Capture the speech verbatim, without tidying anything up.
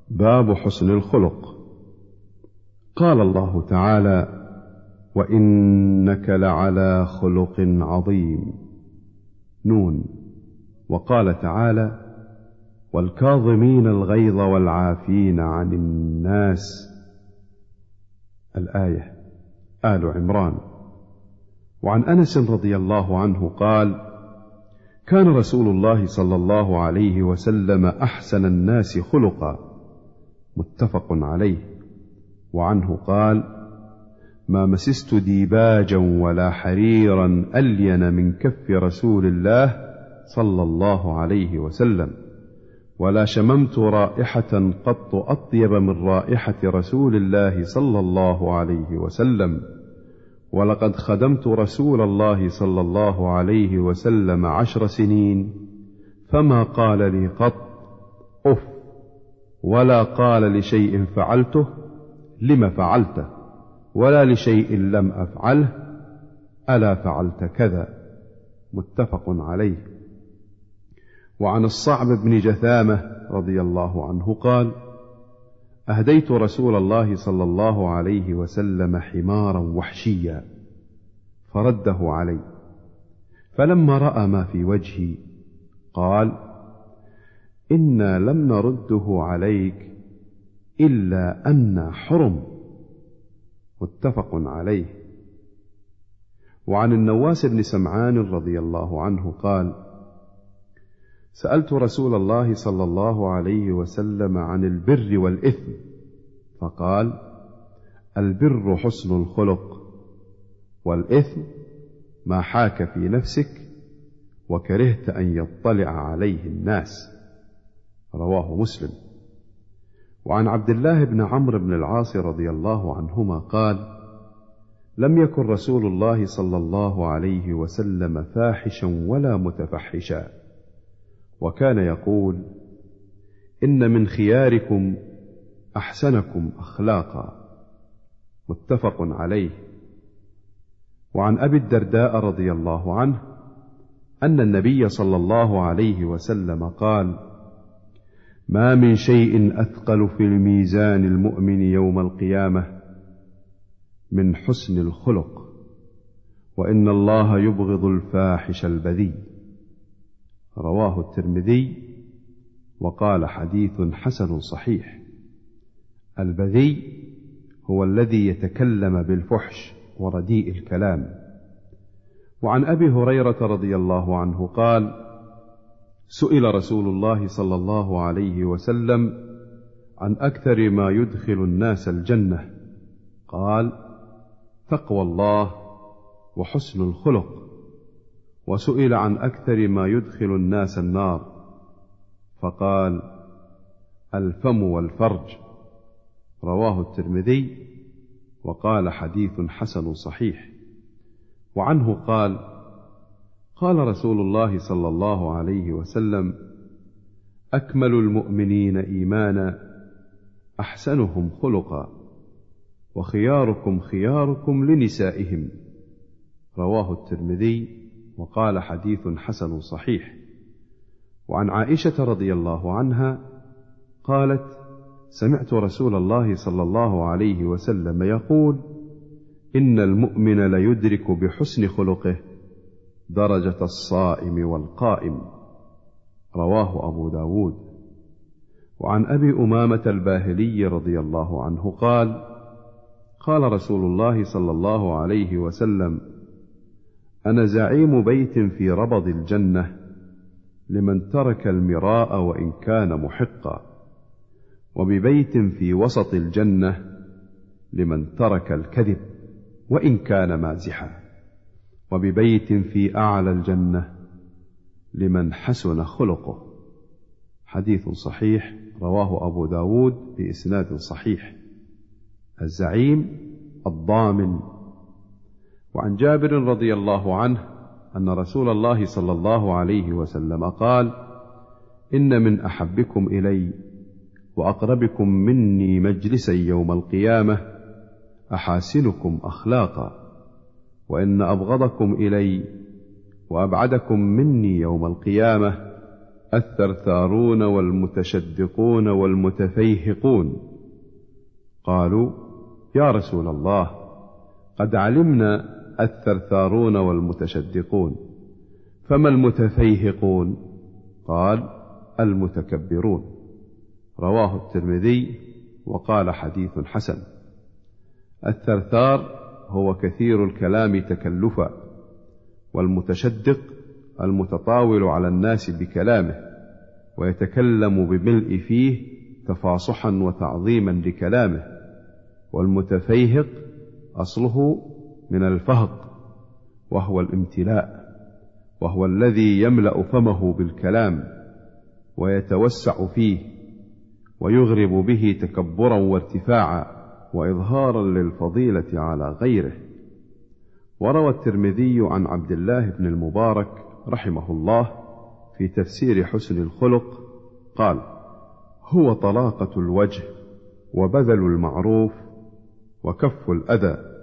باب حسن الخلق. قال الله تعالى: وإنك لعلى خلق عظيم. نون. وقال تعالى: والكاظمين الغيظ والعافين عن الناس. الآية. آل عمران. وعن أنس رضي الله عنه قال: كان رسول الله صلى الله عليه وسلم أحسن الناس خلقا. متفق عليه. وعنه قال: ما مسست ديباجا ولا حريرا ألين من كف رسول الله صلى الله عليه وسلم، ولا شممت رائحة قط أطيب من رائحة رسول الله صلى الله عليه وسلم، ولقد خدمت رسول الله صلى الله عليه وسلم عشر سنين فما قال لي قط أف، ولا قال لشيء فعلته لم فعلته، ولا لشيء لم أفعله ألا فعلت كذا. متفق عليه. وعن الصعب بن جثامة رضي الله عنه قال: أهديت رسول الله صلى الله عليه وسلم حمارا وحشيا فرده علي، فلما رأى ما في وجهي قال: إنا لم نرده عليك إلا أن حرم. متفق عليه. وعن النواس بن سمعان رضي الله عنه قال: سألت رسول الله صلى الله عليه وسلم عن البر والإثم، فقال: البر حسن الخلق، والإثم ما حاك في نفسك وكرهت أن يطلع عليه الناس. رواه مسلم. وعن عبد الله بن عمرو بن العاص رضي الله عنهما قال: لم يكن رسول الله صلى الله عليه وسلم فاحشا ولا متفحشا، وكان يقول: إن من خياركم أحسنكم أخلاقا. متفق عليه. وعن أبي الدرداء رضي الله عنه أن النبي صلى الله عليه وسلم قال: ما من شيء أثقل في الميزان المؤمن يوم القيامة من حسن الخلق، وإن الله يبغض الفاحش البذيء. رواه الترمذي وقال: حديث حسن صحيح. البذيء هو الذي يتكلم بالفحش ورديء الكلام. وعن أبي هريرة رضي الله عنه قال: سئل رسول الله صلى الله عليه وسلم عن أكثر ما يدخل الناس الجنة، قال: تقوى الله وحسن الخلق. وسئل عن أكثر ما يدخل الناس النار، فقال: الفم والفرج. رواه الترمذي وقال: حديث حسن صحيح. وعنه قال: قال رسول الله صلى الله عليه وسلم: أكمل المؤمنين إيمانا أحسنهم خلقا، وخياركم خياركم لنسائهم. رواه الترمذي وقال: حديث حسن صحيح. وعن عائشة رضي الله عنها قالت: سمعت رسول الله صلى الله عليه وسلم يقول: إن المؤمن ليدرك بحسن خلقه درجة الصائم والقائم. رواه أبو داود. وعن أبي أمامة الباهلي رضي الله عنه قال: قال رسول الله صلى الله عليه وسلم: أنا زعيم بيت في ربض الجنة لمن ترك المراء وإن كان محقا، وببيت في وسط الجنة لمن ترك الكذب وإن كان مازحا، وببيت في أعلى الجنة لمن حسن خلقه. حديث صحيح رواه أبو داود بإسناد صحيح. الزعيم الضامن. وعن جابر رضي الله عنه أن رسول الله صلى الله عليه وسلم قال: إن من أحبكم إلي وأقربكم مني مجلسا يوم القيامة أحاسنكم أخلاقا، وإن أبغضكم إلي وأبعدكم مني يوم القيامة الثرثارون والمتشدقون والمتفيهقون. قالوا: يا رسول الله، قد علمنا الثرثارون والمتشدقون، فما المتفيهقون؟ قال: المتكبرون. رواه الترمذي وقال حديث حسن. الثرثار هو كثير الكلام تكلفا، والمتشدق المتطاول على الناس بكلامه ويتكلم بملء فيه تفاصحا وتعظيما لكلامه. والمتفيهق أصله من الفهق، وهو الامتلاء، وهو الذي يملأ فمه بالكلام ويتوسع فيه ويغرب به تكبرا وارتفاعا وإظهارا للفضيلة على غيره. وروى الترمذي عن عبد الله بن المبارك رحمه الله في تفسير حسن الخلق قال: هو طلاقة الوجه وبذل المعروف وكف الأذى.